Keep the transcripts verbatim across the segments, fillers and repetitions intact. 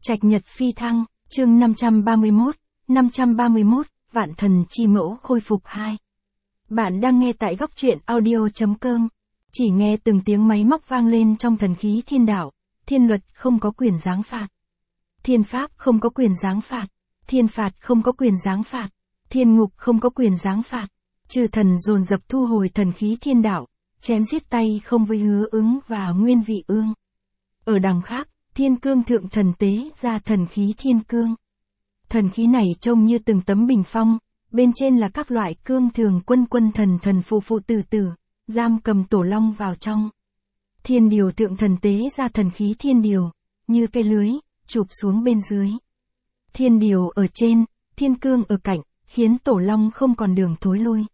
Trạch Nhật Phi Thăng, chương năm trăm ba mươi mốt, năm trăm ba mươi mốt, Vạn Thần Chi Mẫu khôi phục hai. Bạn đang nghe tại góc truyện audio chấm com. Chỉ nghe từng tiếng máy móc vang lên trong thần khí thiên đạo, thiên luật không có quyền giáng phạt. Thiên pháp không có quyền giáng phạt, thiên phạt không có quyền giáng phạt, thiên ngục không có quyền giáng phạt. Chư thần dồn dập thu hồi thần khí thiên đạo, chém giết tay không với Hứa Ứng và Nguyên Vị Ương. Ở đằng khác, Thiên Cương Thượng Thần tế ra thần khí Thiên Cương. Thần khí này trông như từng tấm bình phong, bên trên là các loại cương thường quân quân thần thần phụ phụ tử tử, giam cầm tổ long vào trong. Thiên Điều Thượng Thần tế ra thần khí Thiên Điều, như cây lưới, chụp xuống bên dưới. Thiên Điều ở trên, Thiên Cương ở cạnh, khiến tổ long không còn đường thối lui.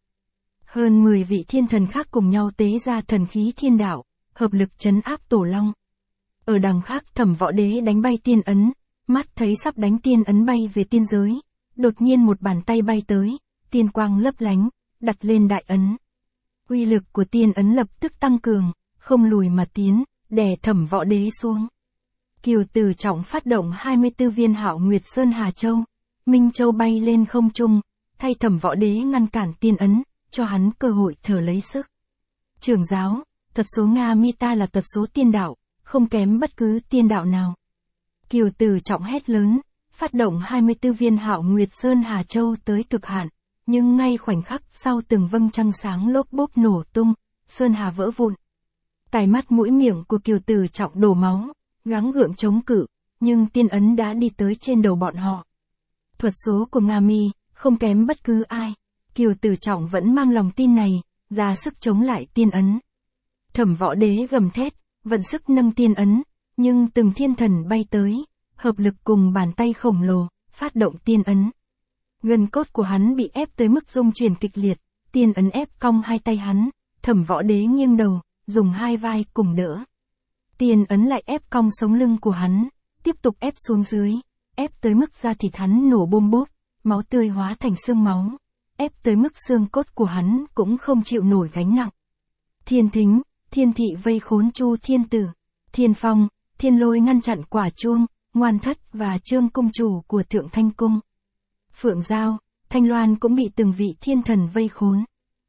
Hơn mười vị thiên thần khác cùng nhau tế ra thần khí thiên đạo, hợp lực trấn áp tổ long. Ở đằng khác Thẩm Võ Đế đánh bay tiên ấn, mắt thấy sắp đánh tiên ấn bay về tiên giới, đột nhiên một bàn tay bay tới, tiên quang lấp lánh, đặt lên đại ấn. Uy lực của tiên ấn lập tức tăng cường, không lùi mà tiến, đè Thẩm Võ Đế xuống. Kiều Tử Trọng phát động hai mươi tư viên Hạo Nguyệt Sơn Hà Châu, Minh Châu bay lên không trung, thay Thẩm Võ Đế ngăn cản tiên ấn, cho hắn cơ hội thở lấy sức. Trưởng giáo, thuật số Nga Mi ta là thuật số tiên đạo, không kém bất cứ tiên đạo nào. Kiều Tử Trọng hét lớn, phát động hai mươi tư viên Hạo Nguyệt Sơn Hà Châu tới cực hạn, nhưng ngay khoảnh khắc sau từng vâng trăng sáng lốp bốp nổ tung, Sơn Hà vỡ vụn. Tai mắt mũi miệng của Kiều Tử Trọng đổ máu, gắng gượng chống cự, nhưng tiên ấn đã đi tới trên đầu bọn họ. Thuật số của Nga Mi, không kém bất cứ ai. Kiều Tử Trọng vẫn mang lòng tin này, ra sức chống lại tiên ấn. Thẩm Võ Đế gầm thét, vận sức nâng tiên ấn, nhưng từng thiên thần bay tới, hợp lực cùng bàn tay khổng lồ, phát động tiên ấn. Gân cốt của hắn bị ép tới mức rung chuyển kịch liệt, tiên ấn ép cong hai tay hắn, Thẩm Võ Đế nghiêng đầu, dùng hai vai cùng đỡ. Tiên ấn lại ép cong sống lưng của hắn, tiếp tục ép xuống dưới, ép tới mức da thịt hắn nổ bôm bốp, máu tươi hóa thành xương máu. Ép tới mức xương cốt của hắn cũng không chịu nổi gánh nặng. Thiên Thính, Thiên Thị vây khốn Chu Thiên Tử, Thiên Phong, Thiên Lôi ngăn chặn Quả Chuông, Ngoan Thất và Trương Cung chủ của Thượng Thanh Cung. Phượng Giao, Thanh Loan cũng bị từng vị thiên thần vây khốn.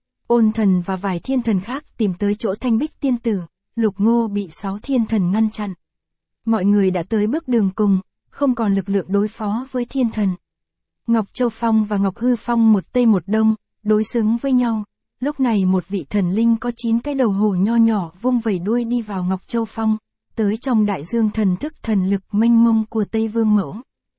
Ôn Thần và vài thiên thần khác tìm tới chỗ Thanh Bích Tiên Tử, Lục Ngô bị sáu thiên thần ngăn chặn. Mọi người đã tới bước đường cùng, không còn lực lượng đối phó với thiên thần. Ngọc Châu Phong và Ngọc Hư Phong một tây một đông, đối xứng với nhau. Lúc này một vị thần linh có chín cái đầu hổ nho nhỏ vung vẩy đuôi đi vào Ngọc Châu Phong, tới trong đại dương thần thức thần lực mênh mông của Tây Vương Mẫu.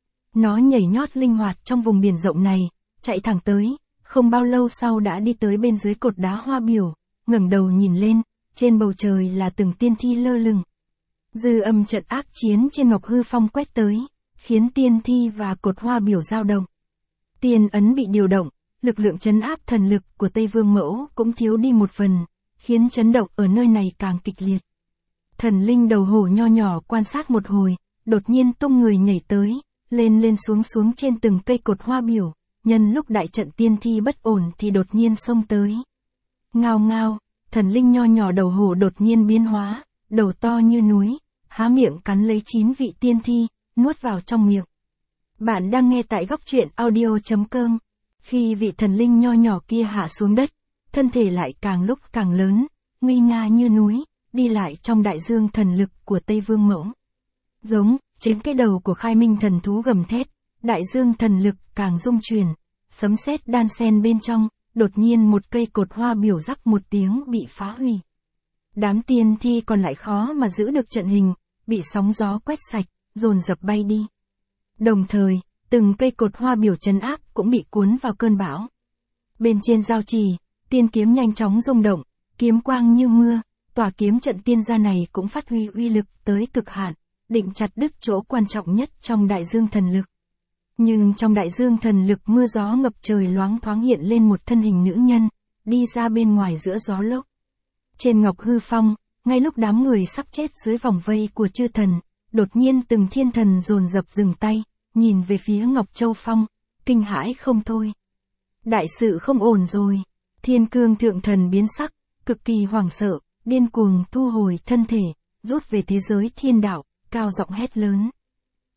Nó nhảy nhót linh hoạt trong vùng biển rộng này, chạy thẳng tới, không bao lâu sau đã đi tới bên dưới cột đá hoa biểu, ngẩng đầu nhìn lên, trên bầu trời là từng tiên thi lơ lửng. Dư âm trận ác chiến trên Ngọc Hư Phong quét tới, khiến tiên thi và cột hoa biểu dao động. Tiên ấn bị điều động, lực lượng trấn áp thần lực của Tây Vương Mẫu cũng thiếu đi một phần, khiến chấn động ở nơi này càng kịch liệt. Thần linh đầu hổ nho nhỏ quan sát một hồi, đột nhiên tung người nhảy tới, lên lên xuống xuống trên từng cây cột hoa biểu, nhân lúc đại trận tiên thi bất ổn thì đột nhiên xông tới. Ngao ngao, thần linh nho nhỏ đầu hổ đột nhiên biến hóa, đầu to như núi, há miệng cắn lấy chín vị tiên thi, nuốt vào trong miệng. Bạn đang nghe tại góc truyện audio chấm com. Khi vị thần linh nho nhỏ kia hạ xuống đất, thân thể lại càng lúc càng lớn, nguy nga như núi, đi lại trong đại dương thần lực của Tây Vương Mẫu. Giống, trên cái đầu của Khai Minh thần thú gầm thét, đại dương thần lực càng rung chuyển, sấm sét đan xen bên trong, đột nhiên một cây cột hoa biểu rắc một tiếng bị phá hủy. Đám tiên thi còn lại khó mà giữ được trận hình, bị sóng gió quét sạch, dồn dập bay đi. Đồng thời, từng cây cột hoa biểu trấn áp cũng bị cuốn vào cơn bão. Bên trên giao trì, tiên kiếm nhanh chóng rung động, kiếm quang như mưa, tòa kiếm trận tiên gia này cũng phát huy uy lực tới cực hạn, định chặt đứt chỗ quan trọng nhất trong đại dương thần lực. Nhưng trong đại dương thần lực mưa gió ngập trời loáng thoáng hiện lên một thân hình nữ nhân, đi ra bên ngoài giữa gió lốc. Trên Ngọc Hư Phong, ngay lúc đám người sắp chết dưới vòng vây của chư thần, đột nhiên từng thiên thần dồn dập dừng tay, nhìn về phía Ngọc Châu Phong, kinh hãi không thôi. Đại sự không ổn rồi. Thiên Cương Thượng Thần biến sắc, cực kỳ hoảng sợ, điên cuồng thu hồi thân thể, rút về thế giới thiên đạo, cao giọng hét lớn.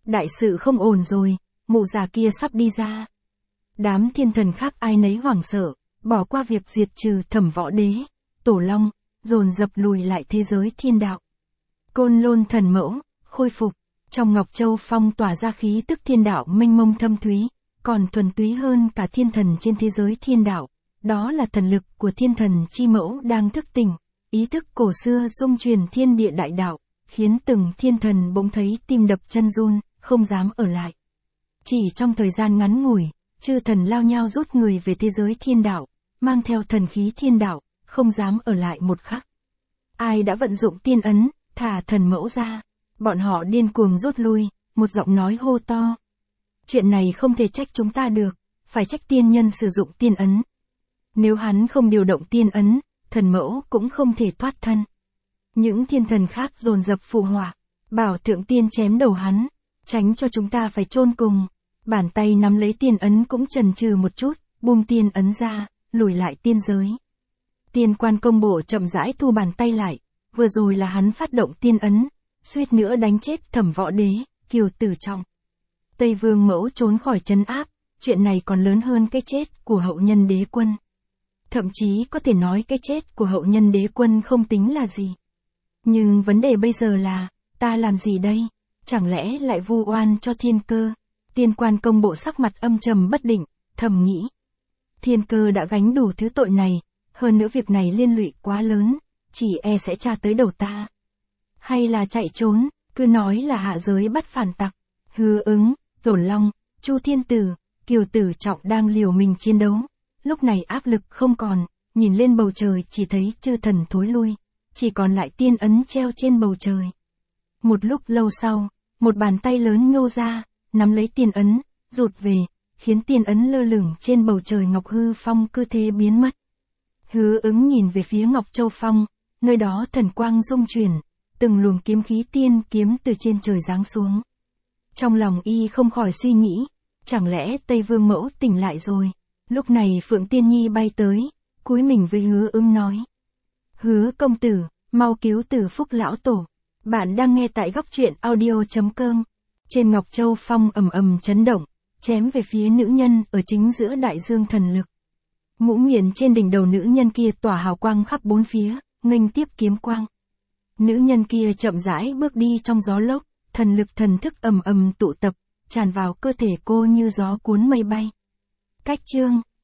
Đại sự không ổn rồi, mụ già kia sắp đi ra. Đám thiên thần khác ai nấy hoảng sợ, bỏ qua việc diệt trừ Thẩm Võ Đế, Tổ Long, dồn dập lùi lại thế giới thiên đạo. Côn Lôn thần mẫu, khôi phục, trong Ngọc Châu Phong tỏa ra khí tức thiên đạo mênh mông thâm thúy, còn thuần túy hơn cả thiên thần trên thế giới thiên đạo. Đó là thần lực của thiên thần chi mẫu đang thức tỉnh, ý thức cổ xưa dung truyền thiên địa đại đạo, khiến từng thiên thần bỗng thấy tim đập chân run, không dám ở lại. Chỉ trong thời gian ngắn ngủi, chư thần lao nhau rút người về thế giới thiên đạo, mang theo thần khí thiên đạo, không dám ở lại một khắc. Ai đã vận dụng tiên ấn, thả thần mẫu ra, bọn họ điên cuồng rút lui, một giọng nói hô to. Chuyện này không thể trách chúng ta được, phải trách tiên nhân sử dụng tiên ấn. Nếu hắn không điều động tiên ấn, thần mẫu cũng không thể thoát thân. Những thiên thần khác dồn dập phù họa, bảo thượng tiên chém đầu hắn, tránh cho chúng ta phải chôn cùng. Bàn tay nắm lấy tiên ấn cũng chần chừ một chút, buông tiên ấn ra, lùi lại tiên giới. Tiên quan công bộ chậm rãi thu bàn tay lại, vừa rồi là hắn phát động tiên ấn, suýt nữa đánh chết Thẩm Võ Đế, Kiều Tử Trọng. Tây Vương Mẫu trốn khỏi trấn áp, chuyện này còn lớn hơn cái chết của hậu nhân đế quân. Thậm chí có thể nói cái chết của hậu nhân đế quân không tính là gì. Nhưng vấn đề bây giờ là, ta làm gì đây? Chẳng lẽ lại vu oan cho Thiên Cơ? Tiên quan công bộ sắc mặt âm trầm bất định, thầm nghĩ. Thiên Cơ đã gánh đủ thứ tội này, hơn nữa việc này liên lụy quá lớn, chỉ e sẽ tra tới đầu ta. Hay là chạy trốn, cứ nói là hạ giới bắt phản tặc. Hư Ứng, Tổ Long, Chu Thiên Tử, Kiều Tử Trọng đang liều mình chiến đấu. Lúc này áp lực không còn, nhìn lên bầu trời chỉ thấy chư thần thối lui, chỉ còn lại tiên ấn treo trên bầu trời. Một lúc lâu sau, một bàn tay lớn nhô ra, nắm lấy tiên ấn, rụt về, khiến tiên ấn lơ lửng trên bầu trời Ngọc Hư Phong cứ thế biến mất. Hứa Ứng nhìn về phía Ngọc Châu Phong, nơi đó thần quang dung chuyển, từng luồng kiếm khí tiên kiếm từ trên trời giáng xuống. Trong lòng y không khỏi suy nghĩ, chẳng lẽ Tây Vương Mẫu tỉnh lại rồi? Lúc này Phượng Tiên Nhi bay tới, cúi mình với Hứa Ứng nói. Hứa công tử, mau cứu Tử Phúc lão tổ. Bạn đang nghe tại góc truyện audio chấm com. Trên Ngọc Châu Phong ầm ầm chấn động, chém về phía nữ nhân ở chính giữa đại dương thần lực. Mũ miệng trên đỉnh đầu nữ nhân kia tỏa hào quang khắp bốn phía, nghênh tiếp kiếm quang. Nữ nhân kia chậm rãi bước đi trong gió lốc, thần lực thần thức ầm ầm tụ tập, tràn vào cơ thể cô như gió cuốn mây bay. Cách chương